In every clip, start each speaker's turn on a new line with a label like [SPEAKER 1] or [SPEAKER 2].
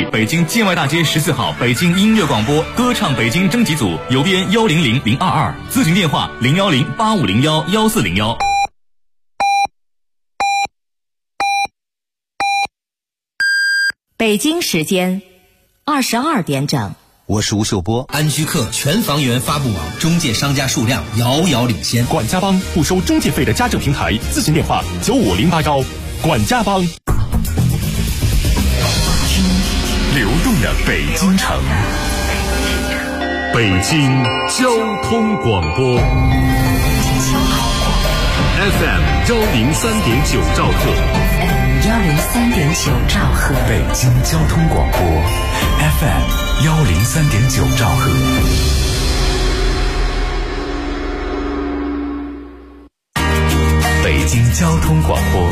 [SPEAKER 1] 日，北京建外大街14号北京音乐广播歌唱北京征集组邮编100022，咨询电话01085011401。
[SPEAKER 2] 北京时间22点整。
[SPEAKER 3] 我是吴秀波。
[SPEAKER 4] 安居客全房源发布网中介商家数量遥遥领先。
[SPEAKER 5] 管家帮不收中介费的家政平台，咨询电话95081。管家帮。流动的北京城，北京交通广播 FM103.9兆赫
[SPEAKER 2] 103.9兆赫，
[SPEAKER 3] 北京交通广播 FM103.9兆赫。北京交通广播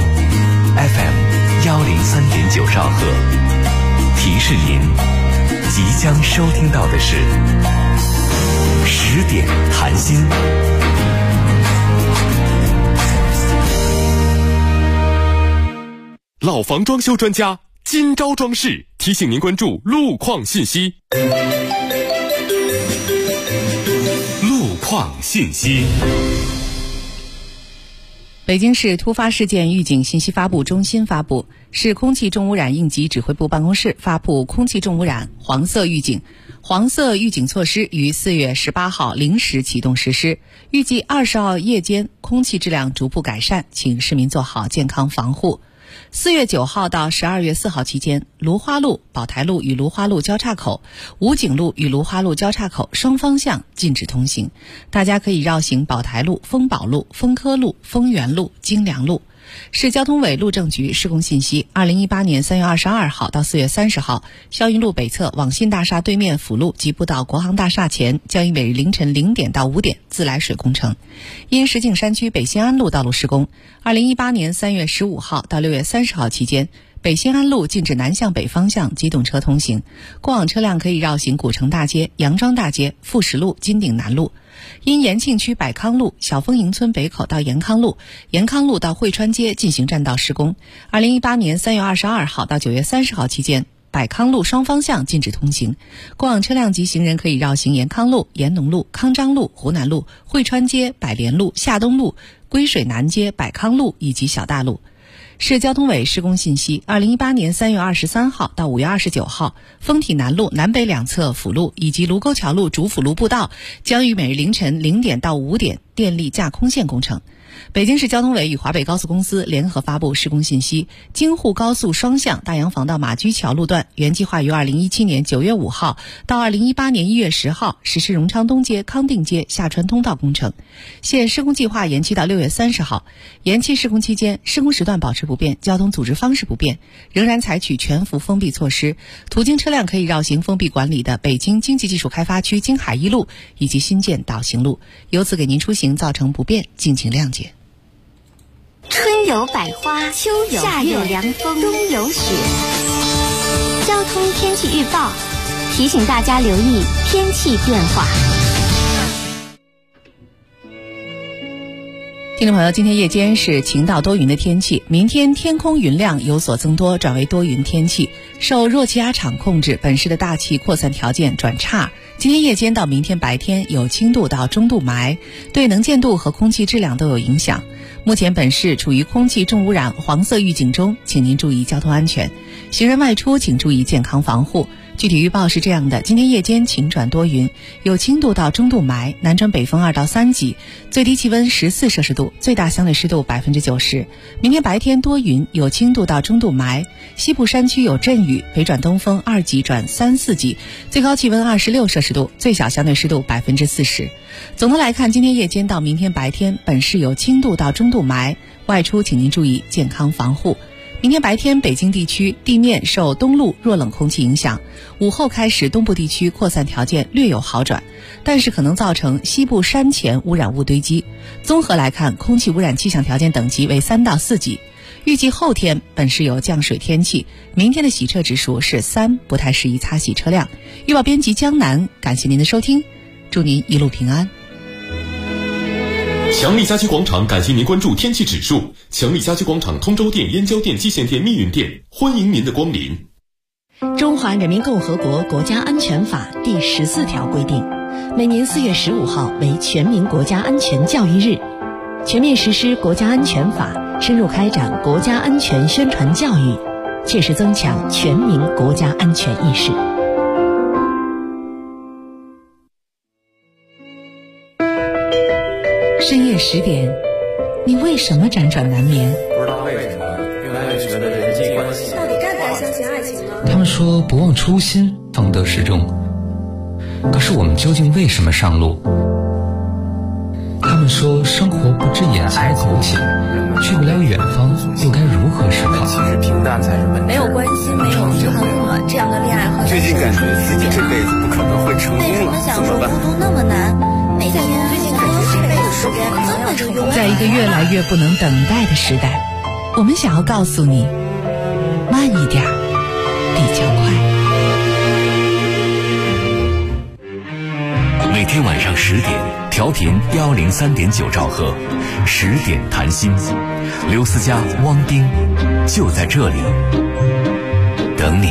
[SPEAKER 3] FM103.9兆赫。提示您，即将收听到的是10点谈心。
[SPEAKER 5] 老房装修专家今朝装饰提醒您关注路况信息。路况信息。
[SPEAKER 6] 北京市突发事件预警信息发布中心发布，市空气重污染应急指挥部办公室发布空气重污染黄色预警。黄色预警措施于4月18号0时启动实施，预计20号夜间空气质量逐步改善，请市民做好健康防护。4月9号到12月4号期间，芦花路、宝台路与芦花路交叉口、武警路与芦花路交叉口双方向禁止通行，大家可以绕行宝台路、丰宝路、丰科路、丰源路、京良路。市交通委路政局施工信息：2018年3月22号到4月30号，霄云路北侧网信大厦对面辅路及步到国航大厦前，将于每日凌晨0点到5点自来水工程。因石景山区北新安路道路施工，2018年3月15号到6月30号期间，北新安路禁止南向北方向机动车通行，过往车辆可以绕行古城大街、杨庄大街、富石路、金鼎南路。因延庆区百康路小丰营村北口到延康路、延康路到汇川街进行占道施工，2018年3月22号到9月30号期间，百康路双方向禁止通行，过往车辆及行人可以绕行延康路、延农路、康章路、湖南路、汇川街、百联路、夏东路、归水南街、百康路以及小大路。市交通委施工信息：2018年3月23号到5月29号，丰体南路南北两侧辅路以及卢沟桥路主辅路步道将于每日凌晨0点到5点电力架空线工程。北京市交通委与华北高速公司联合发布施工信息：京沪高速双向大洋房到马驹桥路段原计划于2017年9月5号到2018年1月10号实施荣昌东街、康定街下穿通道工程，现施工计划延期到6月30号。延期施工期间，施工时段保持不变，交通组织方式不变，仍然采取全幅封闭措施，途经车辆可以绕行封闭管理的北京经济技术开发区京海一路以及新建导行路，由此给您出行造成不便，敬请谅解。
[SPEAKER 7] 春有百花，秋有夏有凉风，冬有雪。交通天气预报提醒大家留意天气变化。
[SPEAKER 6] 听众朋友，今天夜间是晴到多云的天气，明天天空云量有所增多，转为多云天气。受弱气压场控制，本市的大气扩散条件转差。今天夜间到明天白天有轻度到中度霾，对能见度和空气质量都有影响。目前本市处于空气重污染黄色预警中，请您注意交通安全。行人外出请注意健康防护。具体预报是这样的：今天夜间晴转多云，有轻度到中度霾，南转北风2到3级，最低气温14摄氏度，最大相对湿度90%。明天白天多云，有轻度到中度霾，西部山区有阵雨，北转东风2级转3、4级，最高气温26摄氏度，最小相对湿度40%。总的来看，今天夜间到明天白天，本市有轻度到中度霾，外出请您注意健康防护。明天白天，北京地区地面受东陆弱冷空气影响，午后开始东部地区扩散条件略有好转，但是可能造成西部山前污染物堆积。综合来看，空气污染气象条件等级为3到4级。预计后天本市有降水天气，明天的洗车指数是3，不太适宜擦洗车辆。预报编辑江南，感谢您的收听，祝您一路平安。
[SPEAKER 5] 强力家居广场感谢您关注天气指数。强力家居广场通州店、燕郊店、蓟县店、密云店，欢迎您的光临。
[SPEAKER 2] 中华人民共和国国家安全法第14条规定，每年4月15号为全民国家安全教育日，全面实施国家安全法，深入开展国家安全宣传教育，切实增强全民国家安全意识。深夜10点，你为什么辗转难眠？
[SPEAKER 8] 不知道为什么，越来越觉得人际关系
[SPEAKER 9] 到底该不该相信爱情呢？
[SPEAKER 10] 他们说不忘初心，方得始终。可是我们究竟为什么上路？他们说生活不止眼前苟且，去不了远方，又该如何是好？
[SPEAKER 8] 其实平淡才是本质。
[SPEAKER 9] 没有关系，没有平衡了，这样的恋爱和
[SPEAKER 8] 最近感觉自己这辈子不可能会成功了，
[SPEAKER 9] 为什么享受孤独那么难？每天最近感觉这辈子时间可能要成功。
[SPEAKER 2] 在一个越来越不能等待的时代，我们想要告诉你，慢一点比较快。
[SPEAKER 3] 每天晚上10点，调频103.9兆赫，10点谈心，刘思佳、汪冰就在这里等你。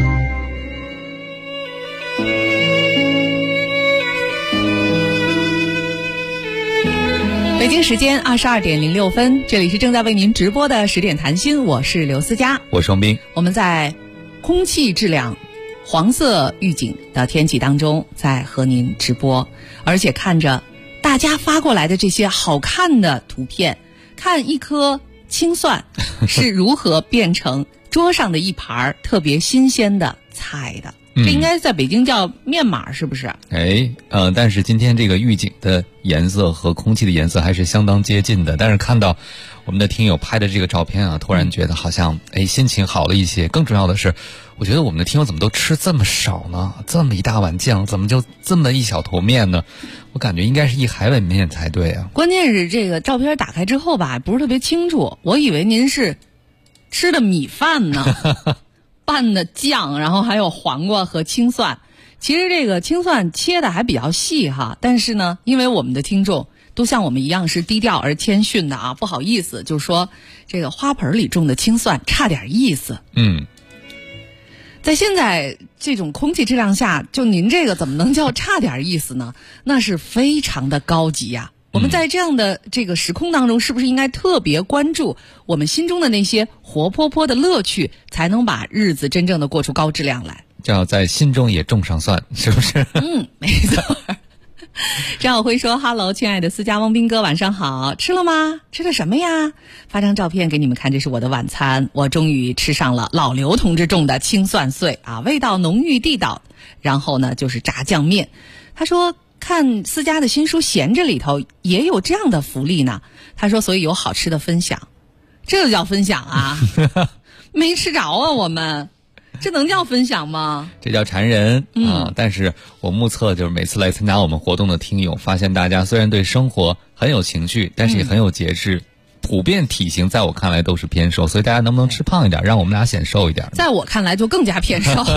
[SPEAKER 6] 北京时间22点06分，这里是正在为您直播的10点谈心，我是刘思佳，
[SPEAKER 10] 我是汪冰。
[SPEAKER 6] 我们在空气质量黄色预警的天气当中在和您直播，而且看着大家发过来的这些好看的图片，看一颗青蒜是如何变成桌上的一盘特别新鲜的菜的。这应该在北京叫面码，是不是？
[SPEAKER 10] 但是今天这个预警的颜色和空气的颜色还是相当接近的。但是看到我们的听友拍的这个照片啊，突然觉得好像心情好了一些。更重要的是，我觉得我们的听友怎么都吃这么少呢？这么一大碗酱，怎么就这么一小坨面呢？我感觉应该是一海碗面才对啊。
[SPEAKER 6] 关键是这个照片打开之后吧，不是特别清楚，我以为您是吃的米饭呢。拌的酱，然后还有黄瓜和青蒜。其实这个青蒜切的还比较细哈，但是呢，因为我们的听众都像我们一样是低调而谦逊的啊，不好意思，就说这个花盆里种的青蒜差点意思。在现在这种空气质量下，就您这个怎么能叫差点意思呢？那是非常的高级呀。我们在这样的这个时空当中，是不是应该特别关注我们心中的那些活泼泼的乐趣，才能把日子真正的过出高质量来？
[SPEAKER 10] 叫在心中也种上蒜，是不是？
[SPEAKER 6] 没错。张晓辉说：“哈喽，亲爱的思佳、汪斌哥，晚上好，吃了吗？吃的什么呀？发张照片给你们看，这是我的晚餐，我终于吃上了老刘同志种的青蒜碎啊，味道浓郁地道。然后呢，就是炸酱面。”他说。看思佳的新书《闲着》里头也有这样的福利呢。他说，所以有好吃的分享，这叫分享啊？没吃着啊，我们这能叫分享吗？
[SPEAKER 10] 这叫馋人啊！但是我目测就是每次来参加我们活动的听友，发现大家虽然对生活很有情趣，但是也很有节制。普遍体型在我看来都是偏瘦，所以大家能不能吃胖一点，让我们俩显瘦一点？
[SPEAKER 6] 在我看来就更加偏瘦。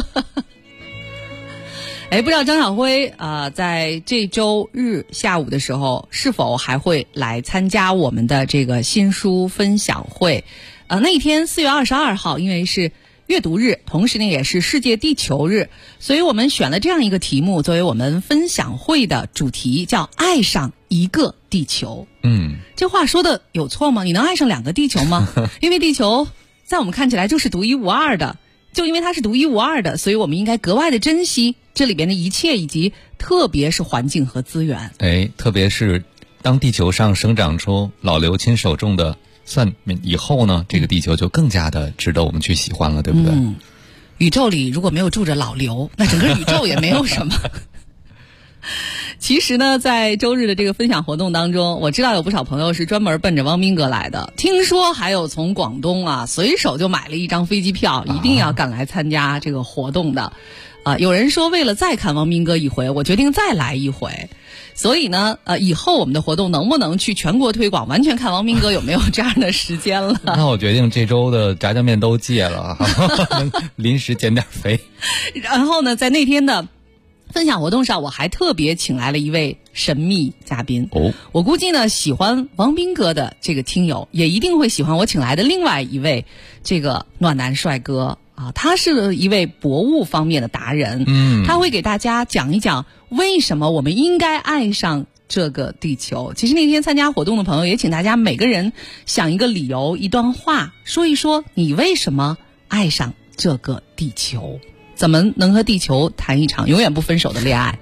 [SPEAKER 6] 不知道张晓辉在这周日下午的时候是否还会来参加我们的这个新书分享会？那一天4月22号，因为是阅读日，同时呢也是世界地球日，所以我们选了这样一个题目作为我们分享会的主题，叫爱上一个地球。这话说的有错吗？你能爱上2个地球吗？因为地球在我们看起来就是独一无二的，就因为它是独一无二的，所以我们应该格外的珍惜这里边的一切，以及特别是环境和资源。
[SPEAKER 10] 特别是当地球上生长出老刘亲手种的蒜以后呢，这个地球就更加的值得我们去喜欢了，对不对？
[SPEAKER 6] 宇宙里如果没有住着老刘，那整个宇宙也没有什么。其实呢，在周日的这个分享活动当中，我知道有不少朋友是专门奔着汪斌哥来的，听说还有从广东随手就买了一张飞机票，一定要赶来参加这个活动的。有人说为了再看汪斌哥一回，我决定再来一回。所以呢，以后我们的活动能不能去全国推广，完全看汪斌哥有没有这样的时间了。
[SPEAKER 10] 那我决定这周的炸酱面都戒了，临时减点肥。
[SPEAKER 6] 然后呢，在那天的分享活动上，我还特别请来了一位神秘嘉宾。我估计呢，喜欢汪斌哥的这个听友，也一定会喜欢我请来的另外一位这个暖男帅哥啊，他是一位博物方面的达人，他会给大家讲一讲为什么我们应该爱上这个地球。其实那天参加活动的朋友也请大家每个人想一个理由，一段话，说一说你为什么爱上这个地球，怎么能和地球谈一场永远不分手的恋爱。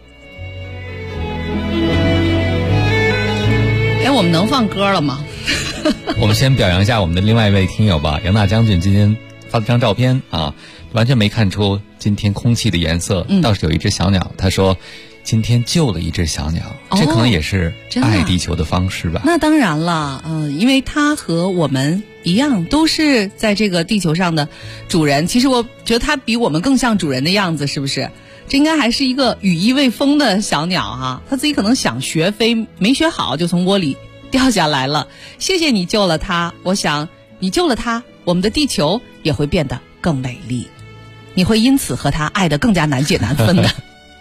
[SPEAKER 6] 我们能放歌了吗？
[SPEAKER 10] 我们先表扬一下我们的另外一位听友吧。杨大将军今天发了张照片啊，完全没看出今天空气的颜色，倒是有一只小鸟。他说今天救了一只小鸟，这可能也是爱地球的方式吧。
[SPEAKER 6] 那当然了，因为他和我们一样，都是在这个地球上的主人。其实我觉得他比我们更像主人的样子，是不是？这应该还是一个羽翼未丰的小鸟哈，他自己可能想学飞，没学好就从窝里掉下来了。谢谢你救了他，我想你救了他，我们的地球也会变得更美丽，你会因此和他爱得更加难解难分的。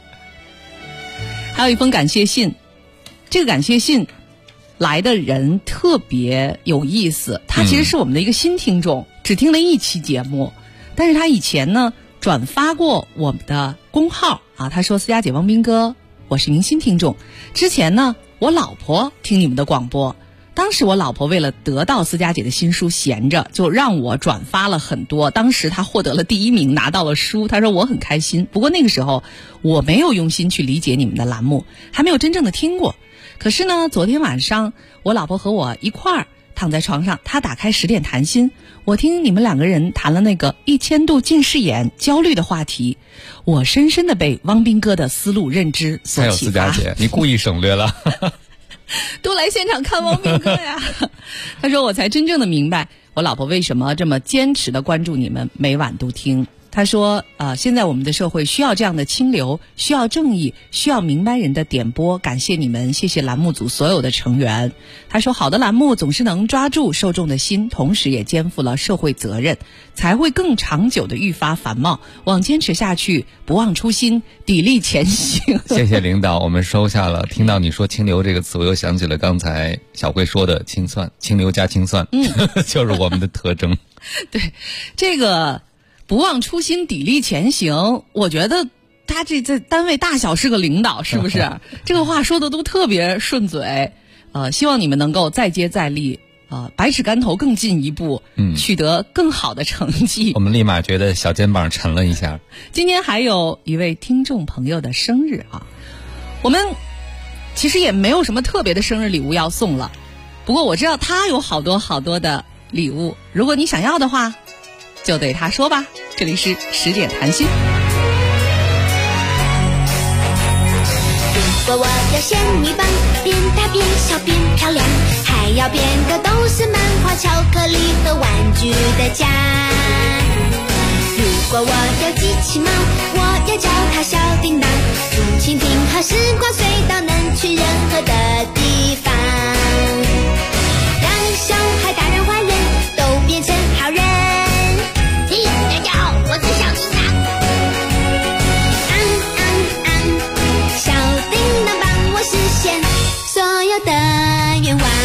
[SPEAKER 6] 还有一封感谢信，这个感谢信来的人特别有意思，他其实是我们的一个新听众，只听了一期节目，但是他以前呢转发过我们的公号啊，他说：“思佳姐、汪斌哥，我是您新听众。之前呢，我老婆听你们的广播，当时我老婆为了得到思佳姐的新书闲着，就让我转发了很多。当时她获得了第1名，拿到了书。她说我很开心。不过那个时候我没有用心去理解你们的栏目，还没有真正的听过。可是呢，昨天晚上我老婆和我一块儿躺在床上，她打开10点谈心，我听你们2个人谈了那个1000度近视眼焦虑的话题，我深深的被汪斌哥的思路认知所启发。”
[SPEAKER 10] 还有思佳姐，你故意省略了。
[SPEAKER 6] 都来现场看汪斌哥呀。他说我才真正的明白我老婆为什么这么坚持的关注你们，每晚都听。他说现在我们的社会需要这样的清流，需要正义，需要明白人的点播，感谢你们，谢谢栏目组所有的成员。他说好的栏目总是能抓住受众的心，同时也肩负了社会责任，才会更长久的愈发繁茂，往坚持下去，不忘初心，砥砺前行。
[SPEAKER 10] 谢谢领导，我们收下了。听到你说清流这个词，我又想起了刚才小慧说的清算，清流加清算，就是我们的特征。
[SPEAKER 6] 对，这个不忘初心，砥砺前行，我觉得他这在单位大小是个领导，是不是？这个话说的都特别顺嘴。希望你们能够再接再厉，百尺竿头更进一步，取得更好的成绩。
[SPEAKER 10] 我们立马觉得小肩膀沉了一下。
[SPEAKER 6] 今天还有一位听众朋友的生日啊，我们其实也没有什么特别的生日礼物要送了，不过我知道他有好多好多的礼物，如果你想要的话，就对他说吧。这里是10点谈心。
[SPEAKER 7] 如果我要仙女棒，变大变小变漂亮，还要变的都是漫画、巧克力和玩具的家。如果我有机器猫，我要叫它小叮当，竹蜻蜓和时光隧道能去任何的地方，让小孩、大人、坏人都变成好人。大家好，我是小叮当。小叮当帮我实现所有的愿望。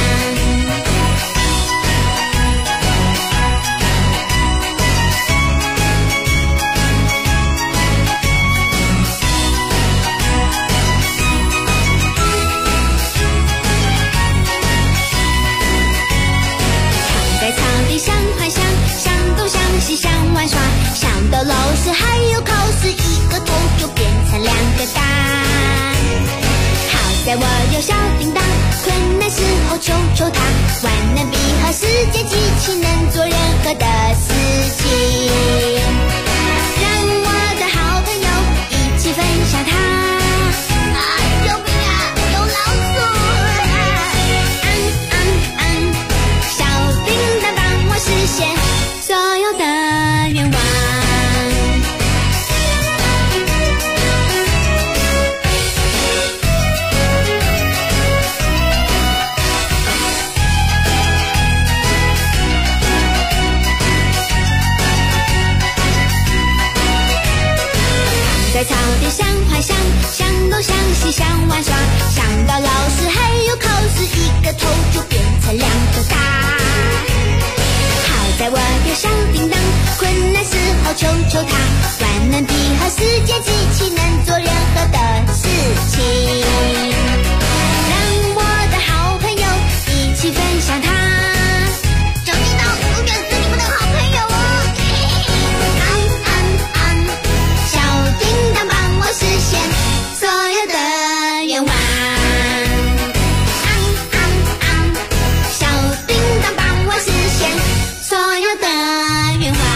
[SPEAKER 7] 躺在草地上幻想，向东向西想玩耍，想到老师还有考试，一个头就变成2个大。好在我有小叮当，困难时候求求他，万能笔和时间机器能做任何的事情，让我的好朋友一起分享它。救命啊，有老鼠！小叮当帮我实现所有的愿望。在草地上幻想，向东向西想玩耍，想到老师还有考试，一个头就变成2个大。好在我的小叮当，困难时候求求他，万能笔和世界机器能做任何的事情，让我的好朋友一起分享它。小叮当永远是你们的好朋友哦。小叮当帮我实现所有的愿望。小叮当帮我实现所有的愿望。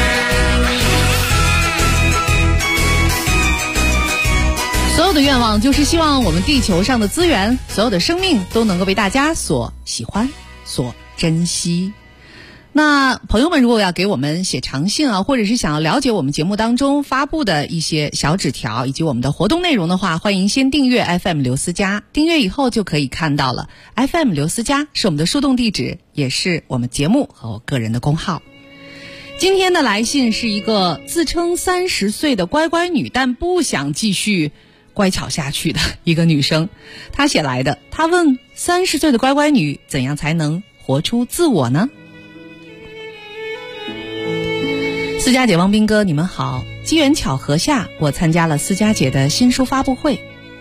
[SPEAKER 6] 所有的愿望就是希望我们地球上的资源，所有的生命都能够被大家所喜欢、所珍惜。那朋友们如果要给我们写长信啊，或者是想要了解我们节目当中发布的一些小纸条以及我们的活动内容的话，欢迎先订阅 FM 刘思佳，订阅以后就可以看到了。 FM 刘思佳是我们的树洞地址，也是我们节目和我个人的公号。今天的来信是一个自称30岁的乖乖女，但不想继续乖巧下去的一个女生，她写来的。她问30岁的乖乖女怎样才能活出自我呢？思佳姐、汪斌哥，你们好！机缘巧合下，我参加了思佳姐的新书发布会。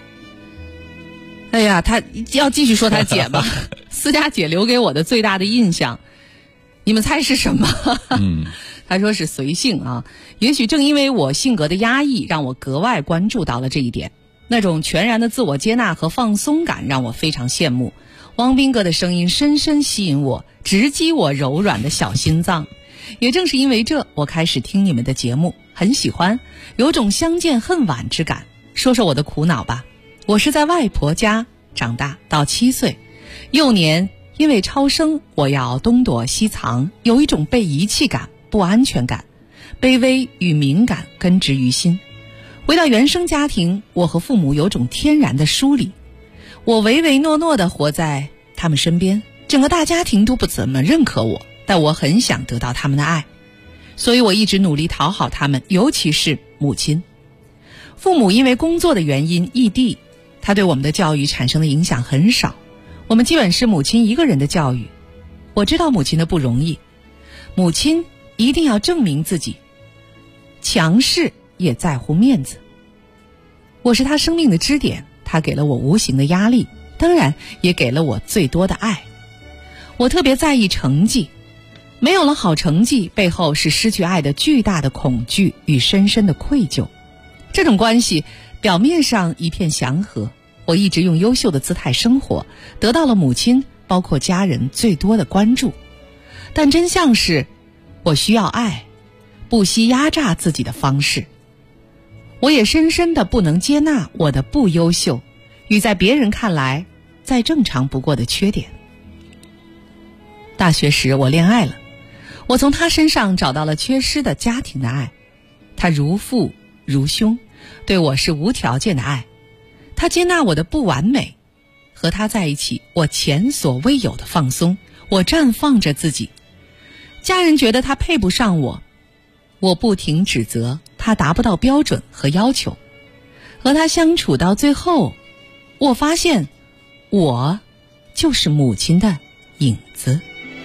[SPEAKER 6] 哎呀，她要继续说她姐吧。思佳姐留给我的最大的印象，你们猜是什么？她说是随性啊。也许正因为我性格的压抑，让我格外关注到了这一点。那种全然的自我接纳和放松感让我非常羡慕。汪斌哥的声音深深吸引我，直击我柔软的小心脏。也正是因为这，我开始听你们的节目，很喜欢，有种相见恨晚之感。说说我的苦恼吧。我是在外婆家长大到7岁，幼年因为超生，我要东躲西藏，有一种被遗弃感、不安全感，卑微与敏感根植于心。回到原生家庭，我和父母有种天然的疏离，我唯唯诺诺地活在他们身边，整个大家庭都不怎么认可我，但我很想得到他们的爱，所以我一直努力讨好他们，尤其是母亲。父母因为工作的原因异地，他对我们的教育产生的影响很少，我们基本是母亲一个人的教育。我知道母亲的不容易，母亲一定要证明自己，强势也在乎面子。我是他生命的支点，他给了我无形的压力，当然也给了我最多的爱。我特别在意成绩，没有了好成绩，背后是失去爱的巨大的恐惧与深深的愧疚。这种关系表面上一片祥和，我一直用优秀的姿态生活，得到了母亲包括家人最多的关注。但真相是，我需要爱，不惜压榨自己的方式。我也深深的不能接纳我的不优秀与在别人看来再正常不过的缺点。大学时我恋爱了，我从他身上找到了缺失的家庭的爱，他如父如兄，对我是无条件的爱，他接纳我的不完美，和他在一起我前所未有的放松，我绽放着自己。家人觉得他配不上我，我不停指责他达不到标准和要求。和他相处到最后，我发现我就是母亲的影子。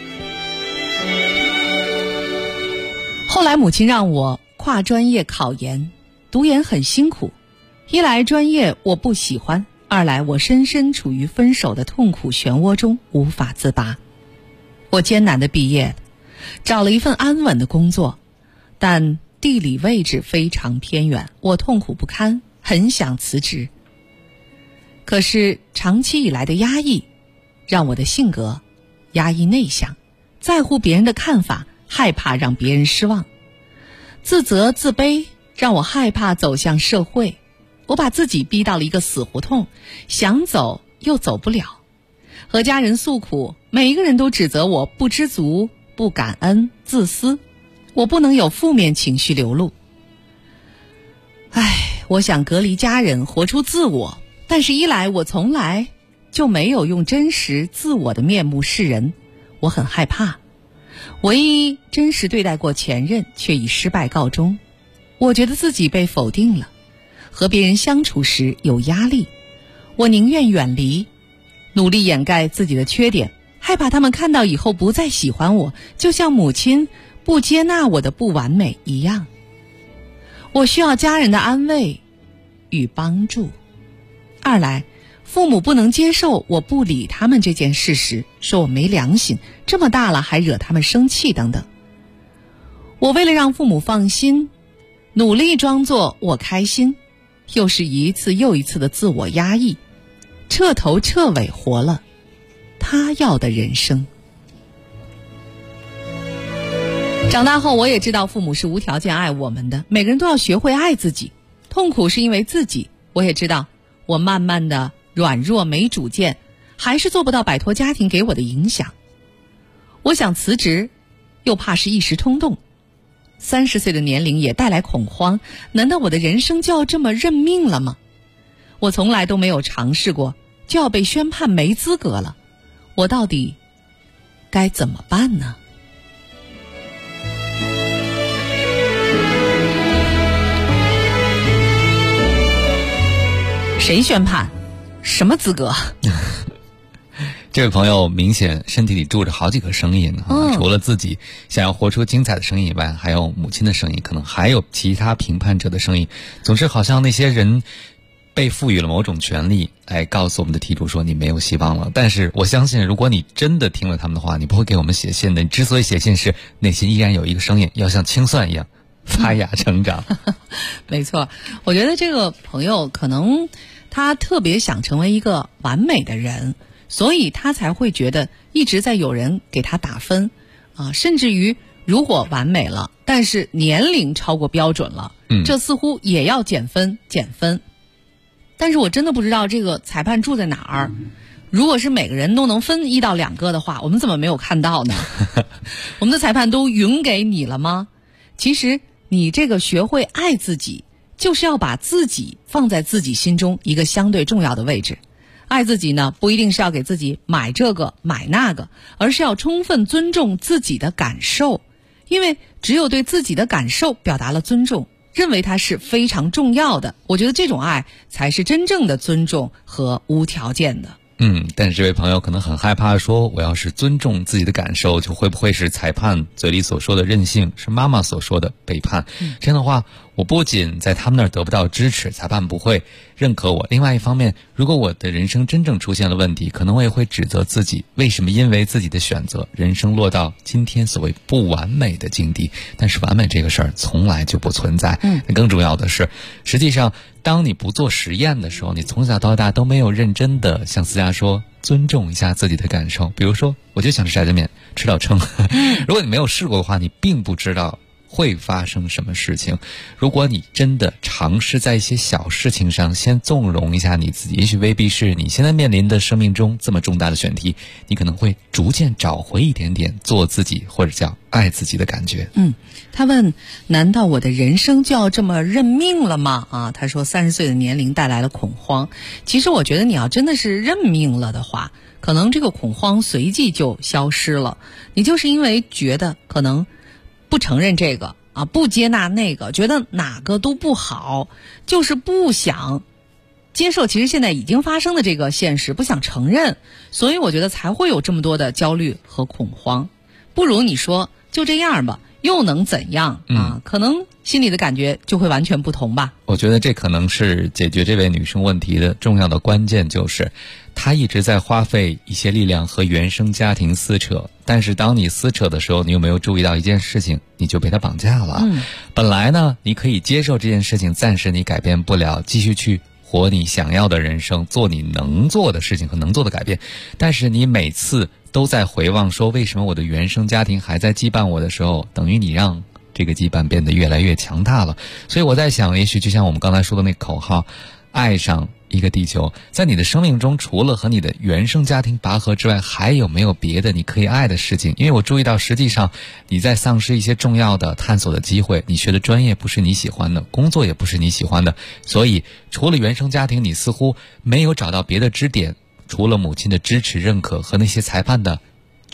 [SPEAKER 6] 后来母亲让我跨专业考研，读研很辛苦，一来专业我不喜欢，二来我深深处于分手的痛苦漩涡中无法自拔。我艰难地毕业了，找了一份安稳的工作，但地理位置非常偏远，我痛苦不堪，很想辞职。可是长期以来的压抑让我的性格压抑内向，在乎别人的看法，害怕让别人失望，自责自卑让我害怕走向社会。我把自己逼到了一个死胡同，想走又走不了。和家人诉苦，每一个人都指责我不知足、不感恩、自私，我不能有负面情绪流露。我想隔离家人，活出自我，但是一来我从来就没有用真实自我的面目示人，我很害怕。唯一真实对待过前任，却以失败告终。我觉得自己被否定了，和别人相处时有压力，我宁愿远离，努力掩盖自己的缺点， 害怕他们看到以后不再喜欢我，就像母亲不接纳我的不完美一样。我需要家人的安慰与帮助。二来，父母不能接受我不理他们这件事实，说我没良心，这么大了还惹他们生气等等。我为了让父母放心，努力装作我开心，又是一次又一次的自我压抑，彻头彻尾活了他要的人生。长大后我也知道父母是无条件爱我们的，每个人都要学会爱自己，痛苦是因为自己。我也知道我慢慢的软弱没主见，还是做不到摆脱家庭给我的影响。我想辞职，又怕是一时冲动。30岁的年龄也带来恐慌，难道我的人生就要这么认命了吗？我从来都没有尝试过，就要被宣判没资格了，我到底该怎么办呢？谁宣判？什么资格？
[SPEAKER 10] 这位朋友明显身体里住着好几个声音除了自己想要活出精彩的声音以外，还有母亲的声音，可能还有其他评判者的声音。总之好像那些人被赋予了某种权利，来告诉我们的题主说你没有希望了。但是我相信，如果你真的听了他们的话，你不会给我们写信的。你之所以写信，是内心依然有一个声音要像青蒜一样发芽成长。
[SPEAKER 6] 没错，我觉得这个朋友可能他特别想成为一个完美的人，所以他才会觉得一直在有人给他打分甚至于如果完美了，但是年龄超过标准了，这似乎也要减分。但是我真的不知道这个裁判住在哪儿。如果是每个人都能分1到2个的话，我们怎么没有看到呢？我们的裁判都匀给你了吗？其实你这个学会爱自己，就是要把自己放在自己心中一个相对重要的位置。爱自己呢，不一定是要给自己买这个买那个，而是要充分尊重自己的感受。因为只有对自己的感受表达了尊重，认为它是非常重要的，我觉得这种爱才是真正的尊重和无条件的。
[SPEAKER 10] 但是这位朋友可能很害怕说，我要是尊重自己的感受，就会不会是裁判嘴里所说的任性，是妈妈所说的背叛。这样的话，我不仅在他们那儿得不到支持，裁判不会认可我，另外一方面，如果我的人生真正出现了问题，可能我也会指责自己，为什么因为自己的选择，人生落到今天所谓不完美的境地。但是完美这个事儿从来就不存在。更重要的是，实际上当你不做实验的时候，你从小到大都没有认真的像思佳说尊重一下自己的感受。比如说我就想吃蚵仔面，吃到撑。如果你没有试过的话，你并不知道会发生什么事情。如果你真的尝试在一些小事情上先纵容一下你自己，也许未必是你现在面临的生命中这么重大的选题，你可能会逐渐找回一点点做自己或者叫爱自己的感觉。
[SPEAKER 6] 他问，难道我的人生就要这么认命了吗？他说30岁的年龄带来了恐慌。其实我觉得你要真的是认命了的话，可能这个恐慌随即就消失了。你就是因为觉得可能不承认这个不接纳那个，觉得哪个都不好，就是不想接受其实现在已经发生的这个现实，不想承认，所以我觉得才会有这么多的焦虑和恐慌。不如你说就这样吧，又能怎样可能心里的感觉就会完全不同吧。
[SPEAKER 10] 我觉得这可能是解决这位女生问题的重要的关键，就是她一直在花费一些力量和原生家庭撕扯，但是当你撕扯的时候，你有没有注意到一件事情？你就被她绑架了。本来呢，你可以接受这件事情，暂时你改变不了，继续去活你想要的人生，做你能做的事情和能做的改变。但是你每次都在回望说，为什么我的原生家庭还在羁绊我的时候，等于你让这个羁绊变得越来越强大了。所以我在想，也许就像我们刚才说的那个口号，爱上一个地球，在你的生命中除了和你的原生家庭拔河之外，还有没有别的你可以爱的事情？因为我注意到实际上你在丧失一些重要的探索的机会，你学的专业不是你喜欢的，工作也不是你喜欢的，所以除了原生家庭，你似乎没有找到别的支点，除了母亲的支持认可和那些裁判的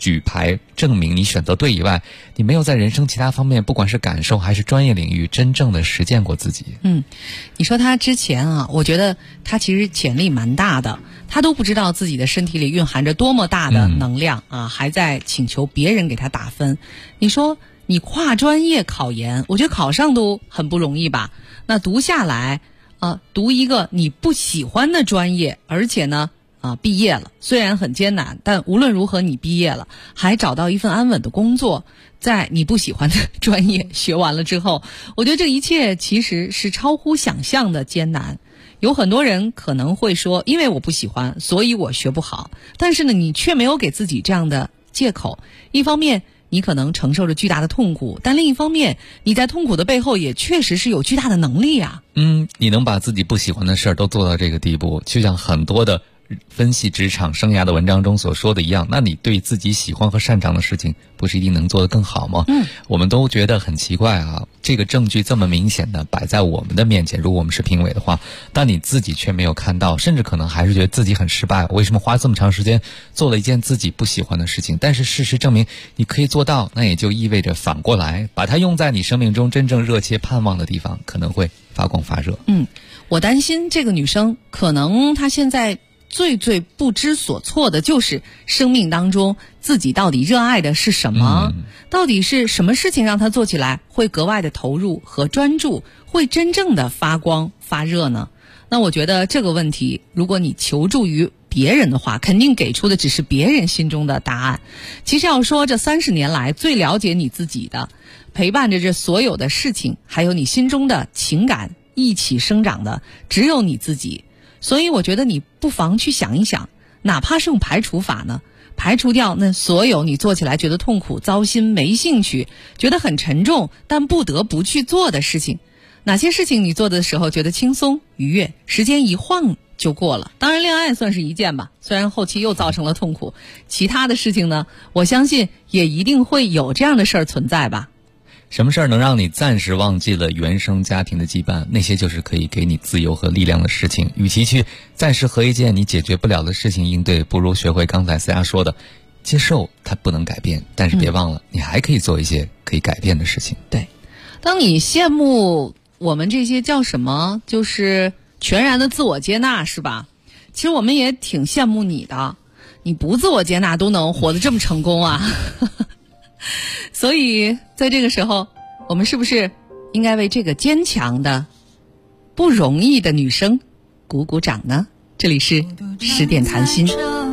[SPEAKER 10] 举牌证明你选择对以外，你没有在人生其他方面，不管是感受还是专业领域，真正的实践过自己。
[SPEAKER 6] 你说他之前啊，我觉得他其实潜力蛮大的，他都不知道自己的身体里蕴含着多么大的能量啊，还在请求别人给他打分。你说你跨专业考研，我觉得考上都很不容易吧？那读下来读一个你不喜欢的专业，而且呢毕业了，虽然很艰难，但无论如何你毕业了，还找到一份安稳的工作，在你不喜欢的专业学完了之后，我觉得这一切其实是超乎想象的艰难。有很多人可能会说，因为我不喜欢，所以我学不好，但是呢，你却没有给自己这样的借口。一方面你可能承受着巨大的痛苦，但另一方面你在痛苦的背后也确实是有巨大的能力啊。
[SPEAKER 10] 你能把自己不喜欢的事儿都做到这个地步，就像很多的分析职场生涯的文章中所说的一样，那你对自己喜欢和擅长的事情不是一定能做得更好吗？我们都觉得很奇怪啊，这个证据这么明显的摆在我们的面前，如果我们是评委的话，但你自己却没有看到，甚至可能还是觉得自己很失败，为什么花这么长时间做了一件自己不喜欢的事情？但是事实证明你可以做到，那也就意味着反过来把它用在你生命中真正热切盼望的地方，可能会发光发热。
[SPEAKER 6] 我担心这个女生可能她现在最不知所措的就是生命当中自己到底热爱的是什么，到底是什么事情让她做起来会格外的投入和专注，会真正的发光发热呢？那我觉得这个问题，如果你求助于别人的话，肯定给出的只是别人心中的答案。其实要说这30年来最了解你自己的，陪伴着这所有的事情，还有你心中的情感一起生长的，只有你自己。所以我觉得你不妨去想一想，哪怕是用排除法呢，排除掉那所有你做起来觉得痛苦、糟心、没兴趣，觉得很沉重但不得不去做的事情。哪些事情你做的时候觉得轻松愉悦，时间一晃就过了？当然恋爱算是一件吧，虽然后期又造成了痛苦，其他的事情呢，我相信也一定会有这样的事儿存在吧。
[SPEAKER 10] 什么事儿能让你暂时忘记了原生家庭的羁绊？那些就是可以给你自由和力量的事情。与其去暂时和一件你解决不了的事情应对，不如学会刚才思佳说的，接受它不能改变，但是别忘了，你还可以做一些可以改变的事情。
[SPEAKER 6] 对，当你羡慕我们这些叫什么，就是全然的自我接纳，是吧？其实我们也挺羡慕你的，你不自我接纳都能活得这么成功啊。所以在这个时候，我们是不是应该为这个坚强的不容易的女生鼓鼓掌呢？这里是10点谈心。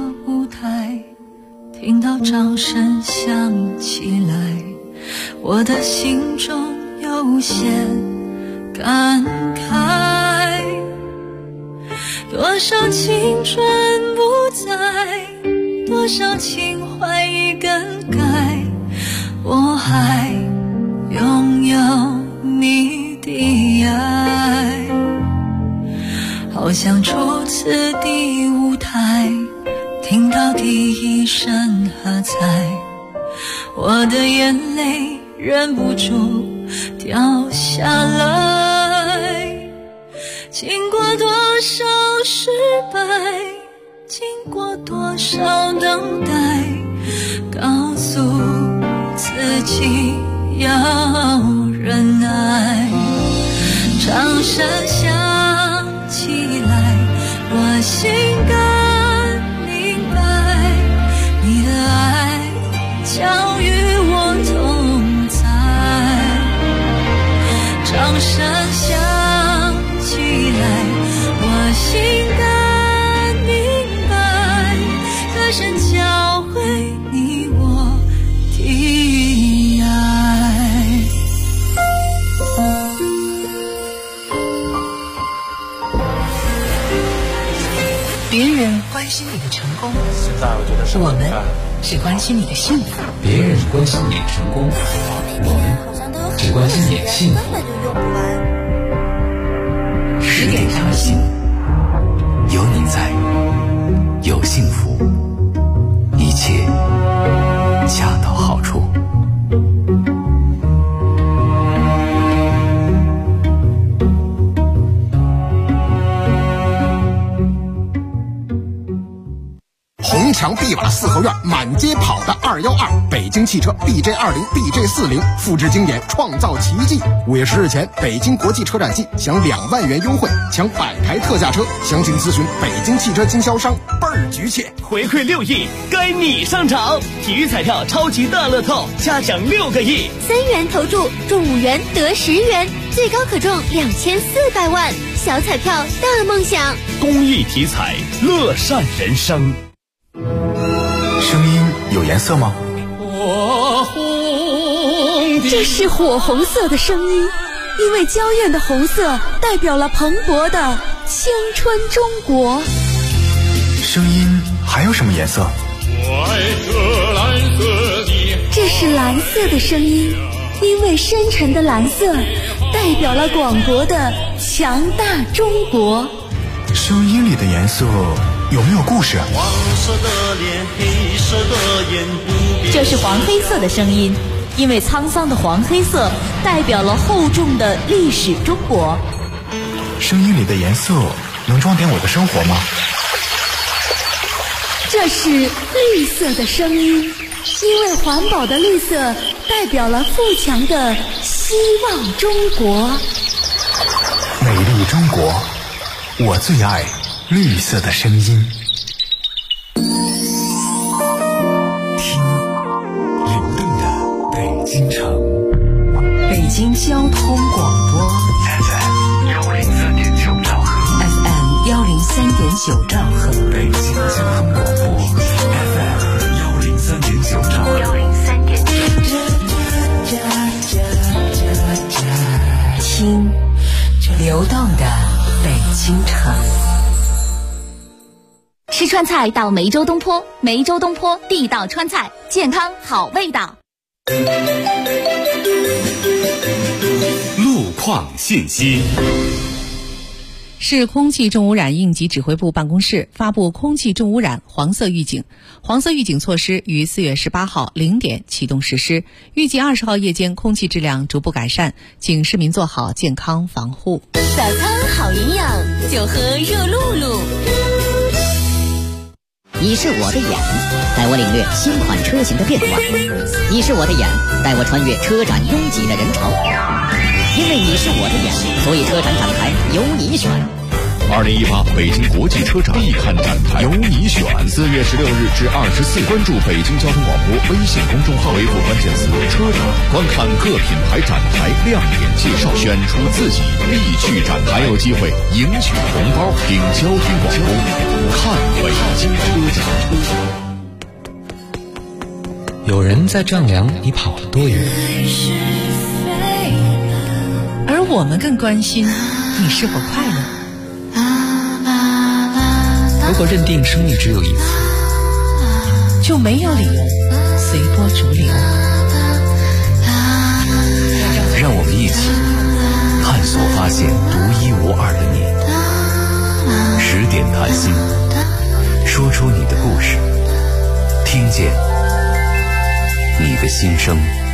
[SPEAKER 11] 听到掌声响起来，我的心中有些感慨，多少青春不在，多少情怀已更改，我还拥有你的爱，好像初次的舞台，听到第一声喝彩，我的眼泪忍不住掉下来。经过多少失败，经过多少等待，告诉自己要忍耐。掌声响起来，我心甘明白，你的爱将与我同在。掌声响起来，我心甘明白，歌声教会你我的爱。
[SPEAKER 2] 别人关心你的成功，
[SPEAKER 8] 现在我觉得
[SPEAKER 2] 我们只关心你的幸福。
[SPEAKER 10] 别人关心你的成功，我们只关心你的幸福。
[SPEAKER 2] 10点谈心，
[SPEAKER 3] 有你在，有幸福，一切恰到好处。
[SPEAKER 12] 红墙碧瓦四合院满街跑的212，北京汽车 BJ20、BJ40，复制经典，创造奇迹。5月10日前，北京国际车展季享2万元优惠，抢100台特价车，详情咨询北京汽车经销商。倍儿局气！
[SPEAKER 13] 回馈6亿，该你上场！体育彩票超级大乐透，加奖6个亿
[SPEAKER 7] ，3元投注中5元得10元，最高可中2400万。小彩票大梦想，
[SPEAKER 13] 公益体彩，乐善人生。
[SPEAKER 14] 声音有颜色吗？
[SPEAKER 15] 这是火红色的声音，因为娇艳的红色代表了蓬勃的青春中国。
[SPEAKER 14] 声音还有什么颜色？
[SPEAKER 15] 这是蓝色的声音，因为深沉的蓝色代表了广博的强大中国。
[SPEAKER 14] 声音里的颜色有没有故事？
[SPEAKER 16] 黄色的脸，黑色的眼，不变。
[SPEAKER 17] 这是黄黑色的声音，因为沧桑的黄黑色代表了厚重的历史中国。
[SPEAKER 14] 声音里的颜色能装点我的生活吗？
[SPEAKER 15] 这是绿色的声音，因为环保的绿色代表了富强的希望中国。
[SPEAKER 14] 美丽中国，我最爱绿色的声音。
[SPEAKER 3] 听流动的北京城，
[SPEAKER 18] 北京交通广播
[SPEAKER 3] FM 103.9兆赫
[SPEAKER 18] FM 103.9兆赫，
[SPEAKER 3] 北京交通广播 FM 103.9兆赫
[SPEAKER 18] 听流动的北京城。
[SPEAKER 19] 吃川菜到梅州东坡，梅州东坡地道川菜，健康好味道。
[SPEAKER 1] 路况信息。
[SPEAKER 6] 市空气重污染应急指挥部办公室发布空气重污染黄色预警，黄色预警措施于4月18号0点启动实施，预计20号夜间空气质量逐步改善，请市民做好健康防护。
[SPEAKER 7] 早餐好营养，就喝热露露。
[SPEAKER 20] 你是我的眼，带我领略新款车型的变化；你是我的眼，带我穿越车展拥挤的人潮。因为你是我的眼，所以车展展台由你选。
[SPEAKER 21] 2018北京国际车展必看展台，由你选。4月16日至24，关注北京交通广播微信公众号，回复关键词“车展”，观看各品牌展台亮点介绍，选出自己必去展台，还有机会赢取红包。听交通广播，看北京车展。
[SPEAKER 10] 有人在丈量你跑了多远，
[SPEAKER 6] 而我们更关心你是否快乐。
[SPEAKER 10] 如果认定生命只有一次，
[SPEAKER 6] 就没有理由随波逐流。
[SPEAKER 3] 让我们一起探索发现独一无二的你。10点谈心，说出你的故事，听见你的心声。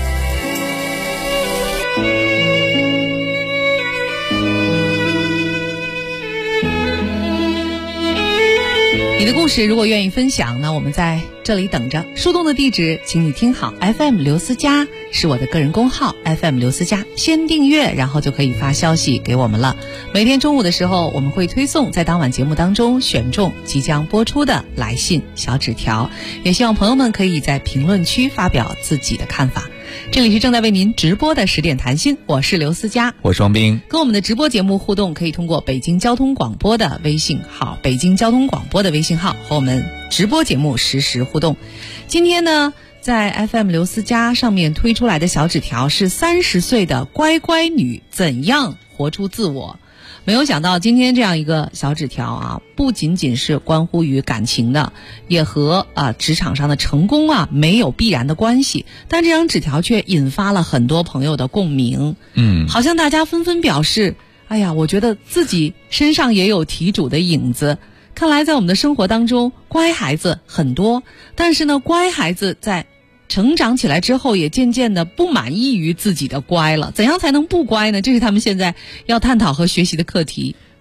[SPEAKER 6] 你的故事如果愿意分享，那我们在这里等着。树洞的地址请你听好， FM 刘思佳是我的个人公号， FM 刘思佳，先订阅然后就可以发消息给我们了。每天中午的时候我们会推送在当晚节目当中选中即将播出的来信小纸条，也希望朋友们可以在评论区发表自己的看法。这里是正在为您直播的10点谈心，我是刘思佳，
[SPEAKER 10] 我是王斌。
[SPEAKER 6] 跟我们的直播节目互动，可以通过北京交通广播的微信号，北京交通广播的微信号和我们直播节目实时互动。今天呢，在 FM 刘思佳上面推出来的小纸条是30岁的乖乖女怎样活出自我。没有想到今天这样一个小纸条啊，不仅仅是关乎于感情的，也和职场上的成功没有必然的关系，但这张纸条却引发了很多朋友的共鸣。好像大家纷纷表示，哎呀，我觉得自己身上也有题主的影子。看来在我们的生活当中，乖孩子很多，但是呢，乖孩子在成长起来之后也渐渐的不满意于自己的乖了，怎样才能不乖呢？这是他们现在要探讨和学习的课题。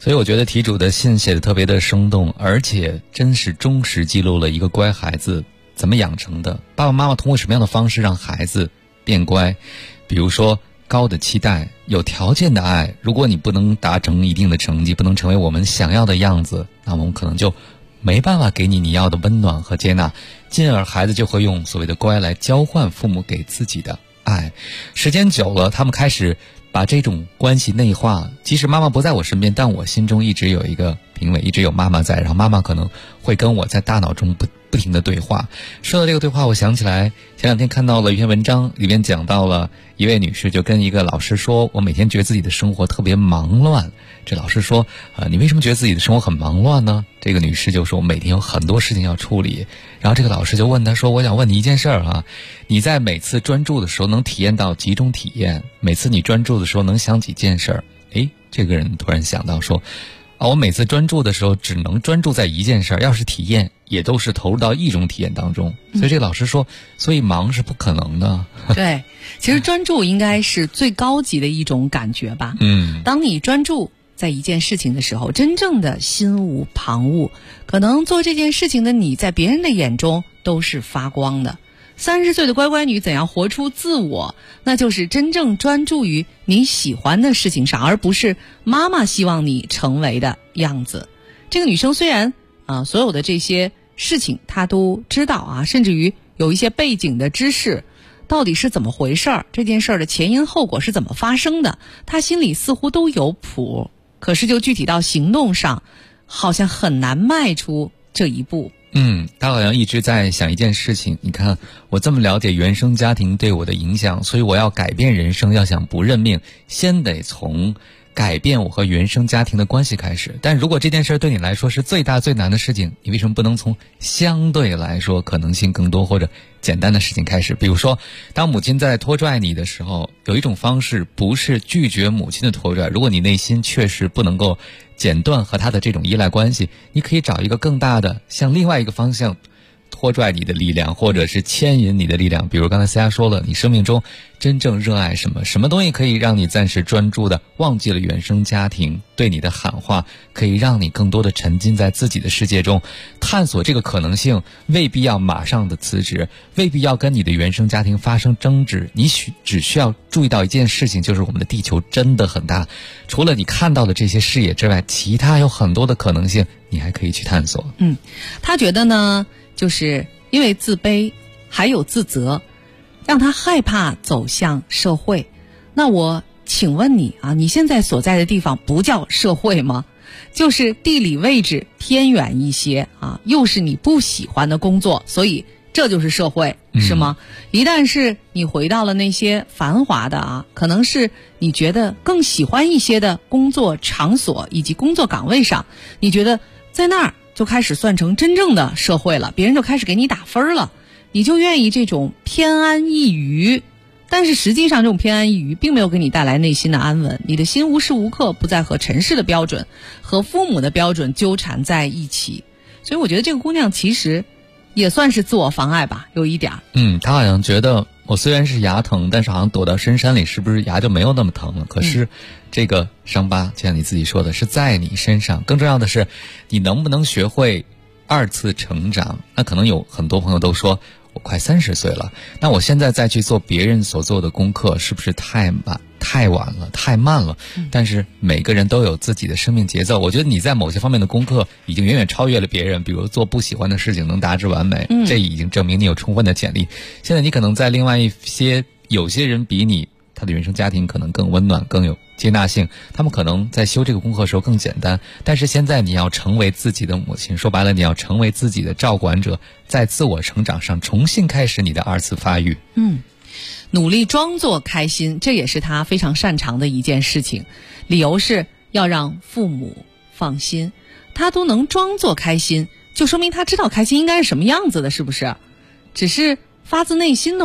[SPEAKER 10] 所以我觉得题主的信写的特别的生动，而且真是忠实记录了一个乖孩子怎么养成的，爸爸妈妈通过什么样的方式让孩子变乖。比如说高的期待，有条件的爱，如果你不能达成一定的成绩，不能成为我们想要的样子，那我们可能就没办法给你要的温暖和接纳，进而孩子就会用所谓的乖来交换父母给自己的爱。时间久了，他们开始把这种关系内化，即使妈妈不在我身边，但我心中一直有一个评委，一直有妈妈在，然后妈妈可能会跟我在大脑中不停的对话。说到这个对话，我想起来前两天看到了一篇文章，里面讲到了一位女士就跟一个老师说，我每天觉得自己的生活特别忙乱。这老师说你为什么觉得自己的生活很忙乱呢？这个女士就说，我每天有很多事情要处理。然后这个老师就问她说，我想问你一件事儿啊，你在每次专注的时候能体验到几种体验？每次你专注的时候能想几件事儿？这个人突然想到说，我每次专注的时候只能专注在一件事儿，要是体验也都是投入到一种体验当中。所以这个老师说，所以忙是不可能的。
[SPEAKER 6] 对，其实专注应该是最高级的一种感觉吧。当你专注在一件事情的时候，真正的心无旁骛，可能做这件事情的你在别人的眼中都是发光的。30岁的乖乖女怎样活出自我，那就是真正专注于你喜欢的事情上，而不是妈妈希望你成为的样子。这个女生虽然所有的这些事情她都知道甚至于有一些背景的知识，到底是怎么回事儿，这件事儿的前因后果是怎么发生的，她心里似乎都有谱，可是就具体到行动上，好像很难迈出这一步。
[SPEAKER 10] 他好像一直在想一件事情，你看我这么了解原生家庭对我的影响，所以我要改变人生，要想不认命，先得从改变我和原生家庭的关系开始。但如果这件事对你来说是最大最难的事情，你为什么不能从相对来说可能性更多或者简单的事情开始？比如说当母亲在拖拽你的时候，有一种方式不是拒绝母亲的拖拽，如果你内心确实不能够剪断和她的这种依赖关系，你可以找一个更大的向另外一个方向拖拽你的力量，或者是牵引你的力量。比如刚才思佳说了，你生命中真正热爱什么，什么东西可以让你暂时专注的忘记了原生家庭对你的喊话，可以让你更多的沉浸在自己的世界中，探索这个可能性。未必要马上的辞职，未必要跟你的原生家庭发生争执，你只需要注意到一件事情，就是我们的地球真的很大，除了你看到的这些视野之外，其他有很多的可能性你还可以去探索。
[SPEAKER 6] 他觉得呢，就是因为自卑还有自责，让他害怕走向社会。那我请问你你现在所在的地方不叫社会吗？就是地理位置偏远一些又是你不喜欢的工作，所以这就是社会，是吗？一旦是你回到了那些繁华的可能是你觉得更喜欢一些的工作场所以及工作岗位上，你觉得在那儿就开始算成真正的社会了，别人就开始给你打分了，你就愿意这种偏安一隅。但是实际上这种偏安一隅并没有给你带来内心的安稳，你的心无时无刻不在和尘世的标准和父母的标准纠缠在一起。所以我觉得这个姑娘其实也算是自我妨碍吧，有一点。
[SPEAKER 10] 她好像觉得我虽然是牙疼，但是好像躲到深山里是不是牙就没有那么疼了？可是这个伤疤就像你自己说的是在你身上，更重要的是你能不能学会2次成长。那可能有很多朋友都说我快30岁了，那我现在再去做别人所做的功课是不是太晚了，太慢了？但是每个人都有自己的生命节奏，我觉得你在某些方面的功课已经远远超越了别人，比如做不喜欢的事情能达至完美，这已经证明你有充分的潜力。现在你可能在另外有些人比你他的原生家庭可能更温暖更有接纳性，他们可能在修这个功课的时候更简单，但是现在你要成为自己的母亲，说白了你要成为自己的照管者，在自我成长上重新开始你的2次发育。
[SPEAKER 6] 努力装作开心，这也是他非常擅长的一件事情，理由是要让父母放心。他都能装作开心，就说明他知道开心应该是什么样子的，是不是？只是发自内心的话，他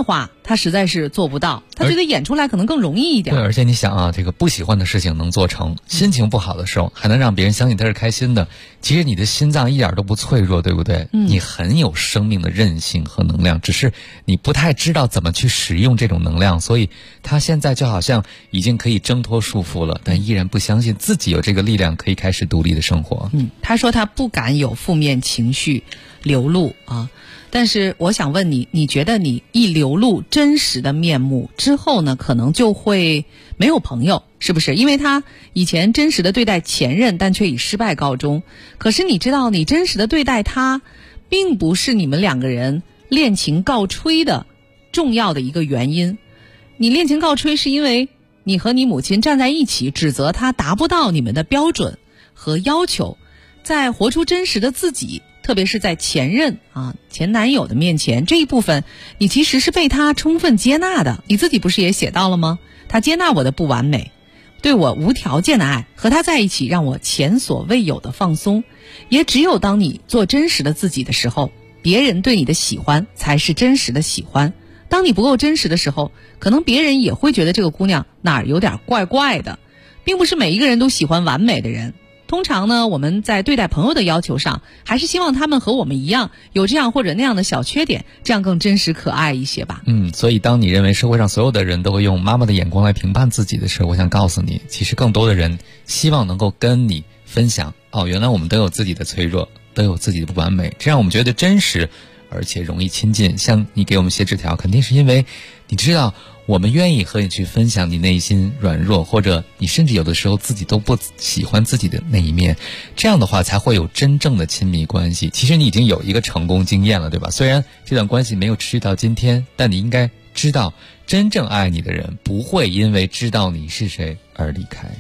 [SPEAKER 6] 他实在是做不到，他觉得演出来可能更容易一点。
[SPEAKER 10] 对，而且你想啊，这个不喜欢的事情能做成，心情不好的时候还能让别人相信他是开心的，其实你的心脏一点都不脆弱，对不对？你很有生命的韧性和能量，只是你不太知道怎么去使用这种能量，所以他现在就好像已经可以挣脱束缚了，但依然不相信自己有这个力量可以开始独立的生活。
[SPEAKER 6] 他说他不敢有负面情绪流露啊。但是我想问你，你觉得你一流露真实的面目之后呢，可能就会没有朋友，是不是？因为他以前真实的对待前任，但却以失败告终。可是你知道，你真实的对待他，并不是你们两个人恋情告吹的重要的一个原因。你恋情告吹是因为你和你母亲站在一起，指责他达不到你们的标准和要求，在活出真实的自己。特别是在前任前男友的面前，这一部分你其实是被他充分接纳的。你自己不是也写到了吗？他接纳我的不完美，对我无条件的爱，和他在一起让我前所未有的放松。也只有当你做真实的自己的时候，别人对你的喜欢才是真实的喜欢。当你不够真实的时候，可能别人也会觉得这个姑娘哪儿有点怪怪的。并不是每一个人都喜欢完美的人。通常呢，我们在对待朋友的要求上，还是希望他们和我们一样，有这样或者那样的小缺点，这样更真实可爱一些吧。
[SPEAKER 10] 所以当你认为社会上所有的人都会用妈妈的眼光来评判自己的时候，我想告诉你，其实更多的人希望能够跟你分享，原来我们都有自己的脆弱，都有自己的不完美，这样我们觉得真实，而且容易亲近。像你给我们写纸条，肯定是因为你知道我们愿意和你去分享你内心软弱，或者你甚至有的时候自己都不喜欢自己的那一面，这样的话才会有真正的亲密关系。其实你已经有一个成功经验了，对吧？虽然这段关系没有持续到今天，但你应该知道，真正爱你的人不会因为知道你是谁而离开。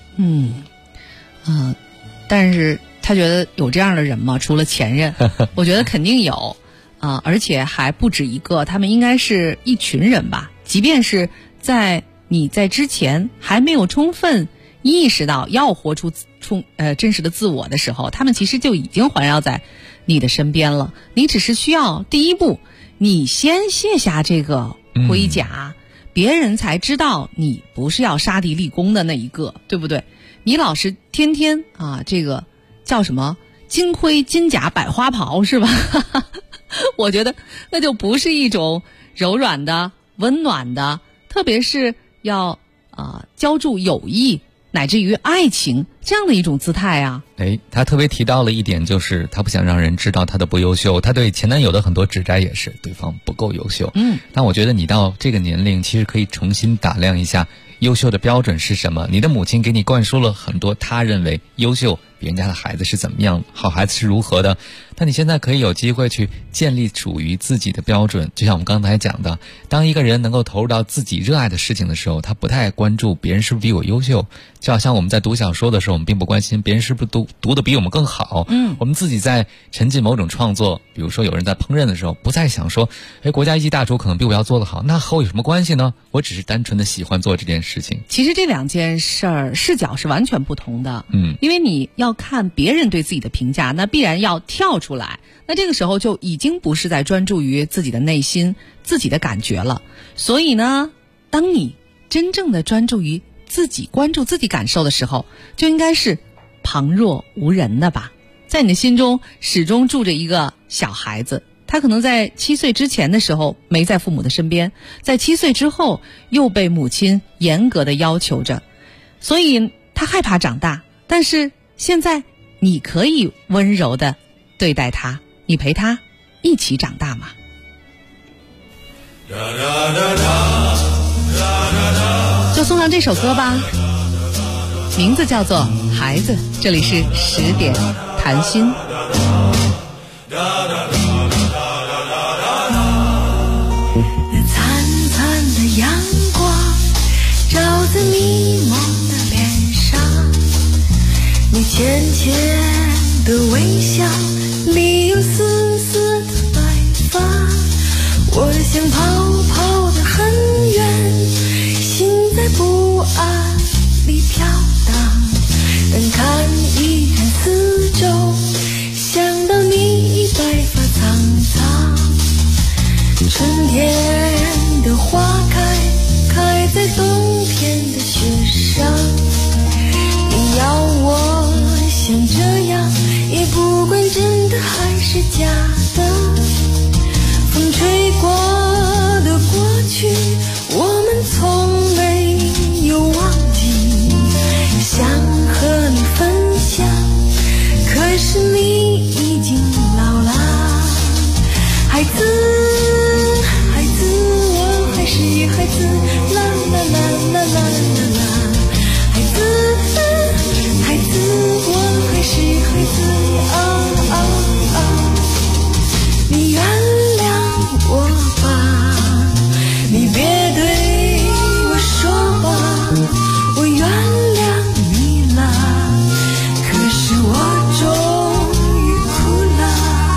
[SPEAKER 6] 但是他觉得有这样的人吗？除了前任我觉得肯定有而且还不止一个，他们应该是一群人吧。即便是在你在之前还没有充分意识到要活出真实的自我的时候，他们其实就已经环绕在你的身边了。你只是需要第一步，你先卸下这个盔甲，别人才知道你不是要杀敌立功的那一个，对不对？你老是天天这个叫什么金盔金甲百花袍是吧我觉得那就不是一种柔软的温暖的，特别是要浇筑友谊乃至于爱情这样的一种姿态啊。
[SPEAKER 10] 他特别提到了一点，就是他不想让人知道他的不优秀，他对前男友的很多指摘也是对方不够优秀。但我觉得你到这个年龄其实可以重新打量一下优秀的标准是什么。你的母亲给你灌输了很多他认为优秀别人家的孩子是怎么样，好孩子是如何的，但你现在可以有机会去建立属于自己的标准。就像我们刚才讲的，当一个人能够投入到自己热爱的事情的时候，他不太关注别人是不是比我优秀。就好像我们在读小说的时候，我们并不关心别人是不是读得比我们更好。我们自己在沉浸某种创作，比如说有人在烹饪的时候，不再想说国家一级大厨可能比我要做得好，那和我有什么关系呢？我只是单纯的喜欢做这件事情。
[SPEAKER 6] 其实这两件事儿视角是完全不同的。因为你要看别人对自己的评价，那必然要跳出来，那这个时候就已经不是在专注于自己的内心自己的感觉了。所以呢，当你真正的专注于自己关注自己感受的时候，就应该是旁若无人的吧。在你的心中始终住着一个小孩子，他可能在7岁之前的时候没在父母的身边，在7岁之后又被母亲严格的要求着，所以他害怕长大。但是现在你可以温柔的对待他，你陪他一起长大嘛。就送上这首歌吧，名字叫做《孩子》。这里是10点谈心。
[SPEAKER 11] 灿灿的阳光照在迷蒙的脸上，你浅浅的微笑里有丝丝的白发，我想跑跑得很远，心在不安里飘荡，但看一看四周，想到你白发苍苍，春天的花是假的？风吹过的过去，我们从没有忘记，想和你分享，可是你已经老了。孩子，孩子，我还是孩子，啦啦啦啦啦啦啦。孩子，孩子，我还是孩子，啊啊啊！你原谅我吧，你别对我说吧，我原谅你了，可是我终于哭了。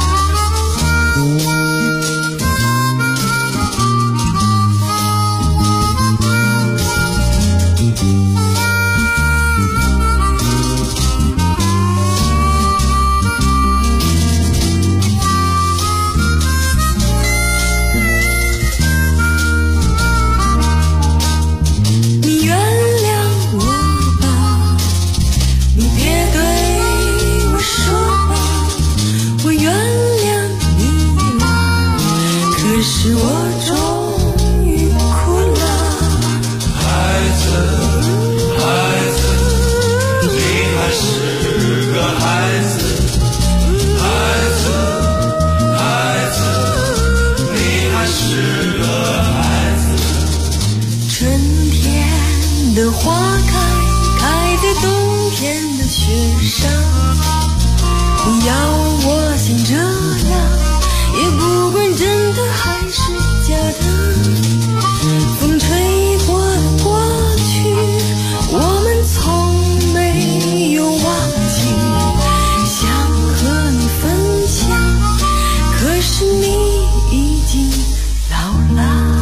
[SPEAKER 11] 你原谅我吧，你别对我说吧，我原谅你了，可是我终于哭了。
[SPEAKER 16] 孩子，孩子，你还是个孩子。孩子，孩子，你还是个孩子。
[SPEAKER 11] 春天的花开，开在冬天的雪上。你要我像这样，也不管真的还是假的。风吹过的过去，我们从没有忘记，想和你分享，可是你已经老了。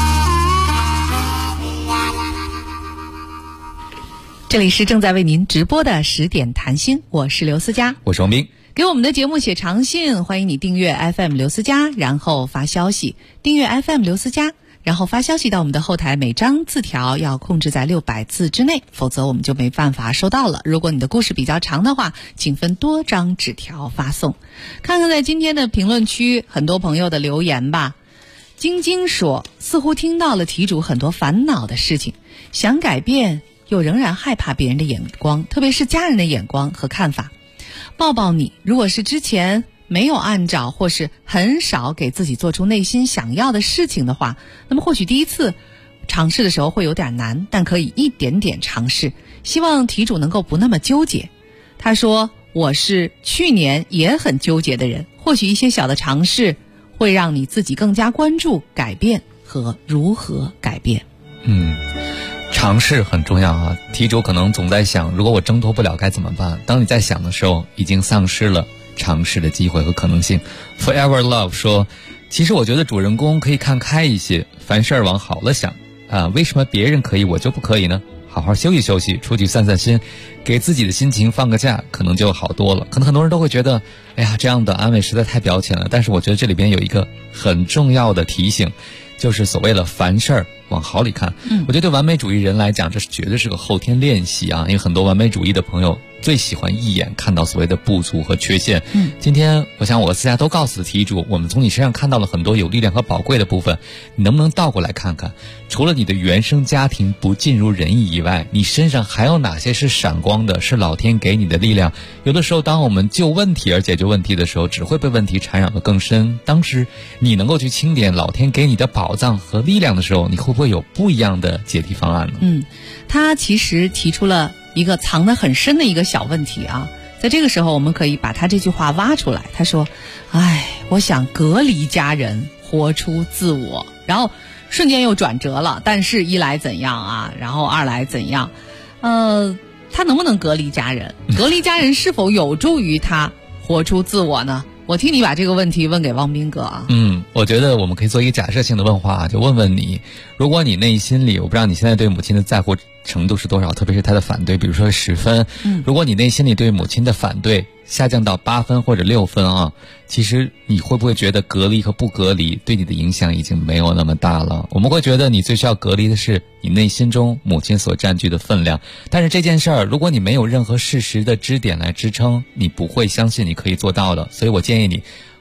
[SPEAKER 6] 这里是正在为您直播的10点谈心，我是刘思佳，
[SPEAKER 10] 我是王斌。
[SPEAKER 6] 给我们的节目写长信，欢迎你订阅 FM 刘思佳，然后发消息，订阅 FM 刘思佳，然后发消息到我们的后台，每张字条要控制在600字之内，否则我们就没办法收到了。如果你的故事比较长的话，请分多张纸条发送。看看在今天的评论区很多朋友的留言吧。晶晶说，似乎听到了题主很多烦恼的事情，想改变又仍然害怕别人的眼光，特别是家人的眼光和看法。抱抱你，如果是之前没有按照或是很少给自己做出内心想要的事情的话，那么或许第一次尝试的时候会有点难，但可以一点点尝试。希望题主能够不那么纠结。他说，我是去年也很纠结的人，或许一些小的尝试会让你自己更加关注改变和如何改变。
[SPEAKER 10] 尝试很重要啊！题主可能总在想，如果我挣脱不了该怎么办？当你在想的时候，已经丧失了尝试的机会和可能性。Forever Love 说，其实我觉得主人公可以看开一些，凡事往好了想啊，为什么别人可以我就不可以呢？好好休息休息，出去散散心，给自己的心情放个假，可能就好多了。可能很多人都会觉得，哎呀，这样的安慰实在太表浅了。但是我觉得这里边有一个很重要的提醒，就是所谓的凡事往好里看。我觉得对完美主义人来讲，这是绝对是个后天练习啊，因为很多完美主义的朋友最喜欢一眼看到所谓的不足和缺陷。今天我想我和思佳都告诉题主，我们从你身上看到了很多有力量和宝贵的部分，你能不能倒过来看看，除了你的原生家庭不尽如人意以外，你身上还有哪些是闪光的，是老天给你的力量？有的时候当我们就问题而解决问题的时候，只会被问题缠绕得更深。当时你能够去清点老天给你的宝藏和力量的时候，你会不会有不一样的解题方案呢？
[SPEAKER 6] 他其实提出了一个藏得很深的一个小问题啊，在这个时候我们可以把他这句话挖出来。他说，我想隔离家人，活出自我，然后瞬间又转折了，但是一来怎样啊，然后二来怎样，他能不能隔离家人？隔离家人是否有助于他活出自我呢？我替你把这个问题问给汪斌哥啊。
[SPEAKER 10] 我觉得我们可以做一个假设性的问话，就问问你，如果你内心里，我不知道你现在对母亲的在乎程度是多少，特别是她的反对，比如说10分，如果你内心里对母亲的反对下降到8分或者6分啊，其实你会不会觉得隔离和不隔离对你的影响已经没有那么大了？我们会觉得你最需要隔离的是你内心中母亲所占据的分量，但是这件事儿，如果你没有任何事实的支点来支撑，你不会相信你可以做到的。所以我建议你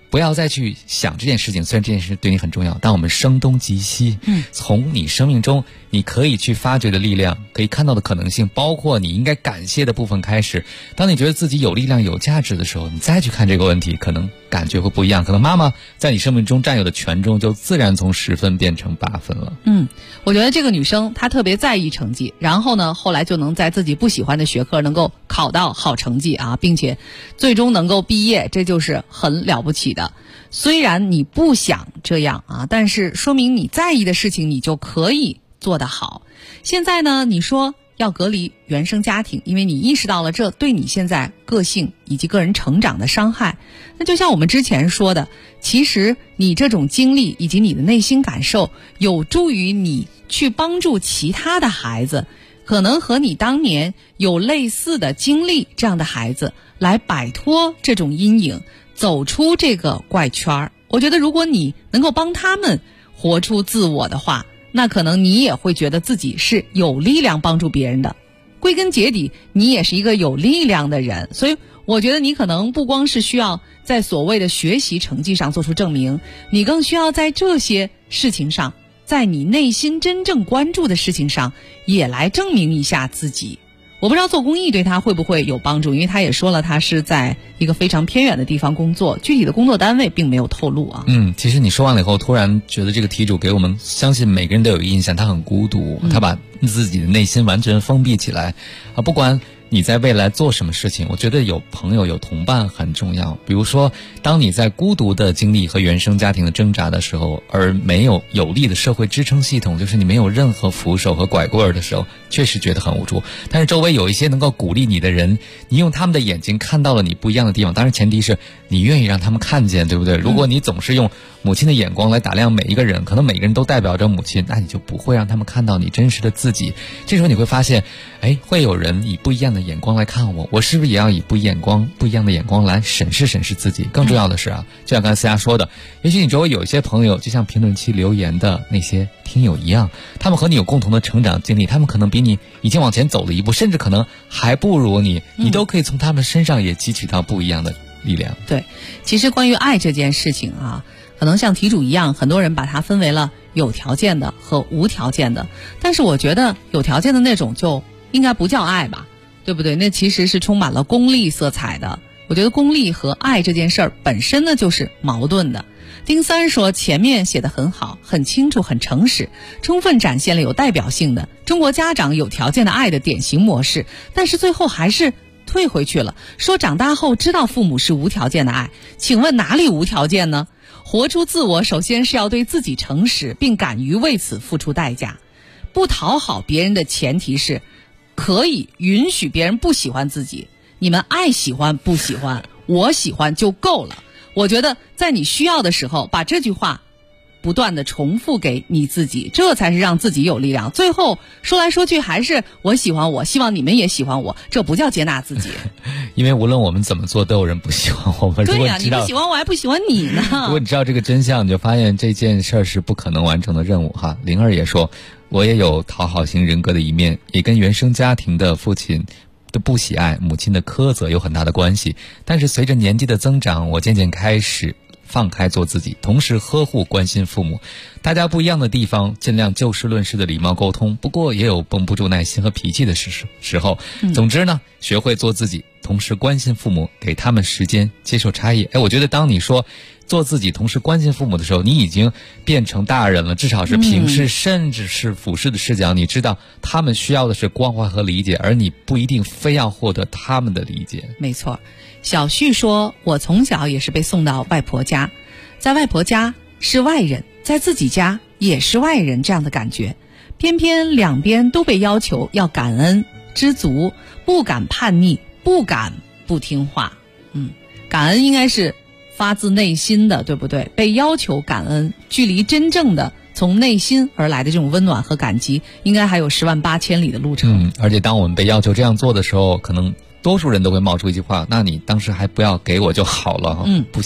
[SPEAKER 10] 不要再去想这件事情，虽然这件事对你很重要，但我们声东击西，从你生命中你可以去发掘的力量，可以看到的可能性，包括你应该感谢的部分开始。当你觉得自己有力量有价值的时候，你再去看这个问题，可能感觉会不一样，可能妈妈在你生命中占有的权重就自然从10分变成8分了。
[SPEAKER 6] 我觉得这个女生她特别在意成绩，然后呢后来就能在自己不喜欢的学科能够考到好成绩啊，并且最终能够毕业，这就是很了不起的。虽然你不想这样啊，但是说明你在意的事情你就可以做得好。现在呢你说要隔离原生家庭，因为你意识到了这对你现在个性以及个人成长的伤害。那就像我们之前说的，其实你这种经历以及你的内心感受有助于你去帮助其他的孩子，可能和你当年有类似的经历这样的孩子来摆脱这种阴影，走出这个怪圈。我觉得如果你能够帮他们活出自我的话，那可能你也会觉得自己是有力量帮助别人的。归根结底你也是一个有力量的人，所以我觉得你可能不光是需要在所谓的学习成绩上做出证明，你更需要在这些事情上，在你内心真正关注的事情上也来证明一下自己。我不知道做公益对他会不会有帮助，因为他也说了他是在一个非常偏远的地方工作，具体的工作单位并没有透露啊。
[SPEAKER 10] 其实你说完了以后，突然觉得这个题主给我们相信每个人都有一个印象，他很孤独，他把自己的内心完全封闭起来啊，不管你在未来做什么事情，我觉得有朋友有同伴很重要。比如说当你在孤独的经历和原生家庭的挣扎的时候，而没有有力的社会支撑系统，就是你没有任何扶手和拐棍的时候，确实觉得很无助。但是周围有一些能够鼓励你的人，你用他们的眼睛看到了你不一样的地方，当然前提是你愿意让他们看见，对不对？如果你总是用母亲的眼光来打量每一个人，可能每个人都代表着母亲，那你就不会让他们看到你真实的自己。这时候你会发现，会有人以不一样的眼光来看我，我是不是也要以不一样的眼光来审视自己？更重要的是啊，就像刚才思佳说的，也许你周围有一些朋友，就像评论区留言的那些听友一样，他们和你有共同的成长经历，他们可能比你已经往前走了一步，甚至可能还不如你，你都可以从他们身上也汲取到不一样的力量。
[SPEAKER 6] 对，其实关于爱这件事情啊，可能像题主一样，很多人把它分为了有条件的和无条件的，但是我觉得有条件的那种就应该不叫爱吧，对不对？那其实是充满了功利色彩的。我觉得功利和爱这件事儿本身呢就是矛盾的。丁三说前面写得很好，很清楚，很诚实，充分展现了有代表性的中国家长有条件的爱的典型模式，但是最后还是退回去了，说长大后知道父母是无条件的爱。请问哪里无条件呢？活出自我首先是要对自己诚实，并敢于为此付出代价。不讨好别人的前提是可以允许别人不喜欢自己，你们爱喜欢不喜欢，我喜欢就够了。我觉得在你需要的时候把这句话不断的重复给你自己，这才是让自己有力量。最后说来说去还是我喜欢我，希望你们也喜欢我，这不叫接纳自己。
[SPEAKER 10] 因为无论我们怎么做都有人不喜欢我们。
[SPEAKER 6] 对呀，你不喜欢我还不喜欢你呢。
[SPEAKER 10] 如果你知道这个真相，你就发现这件事是不可能完成的任务哈。灵儿也说，我也有讨好型人格的一面，也跟原生家庭的父亲的不喜爱、母亲的苛责有很大的关系。但是随着年纪的增长，我渐渐开始放开做自己，同时呵护关心父母。大家不一样的地方，尽量就事论事的礼貌沟通，不过也有绷不住耐心和脾气的时候。总之呢，学会做自己，同时关心父母，给他们时间接受差异。我觉得当你说做自己同时关心父母的时候，你已经变成大人了，至少是平视甚至是俯视的视角。你知道他们需要的是关怀和理解，而你不一定非要获得他们的理解。
[SPEAKER 6] 没错。小旭说，我从小也是被送到外婆家，在外婆家是外人，在自己家也是外人，这样的感觉。偏偏两边都被要求要感恩知足，不敢叛逆，不敢不听话。感恩应该是发自内心的，对不对？被要求感恩，距离真正的从内心而来的这种温暖和感激，应该还有108000里的路程。
[SPEAKER 10] 而且当我们被要求这样做的时候，可能多数人都会冒出一句话，那你当时还不要给我就好了。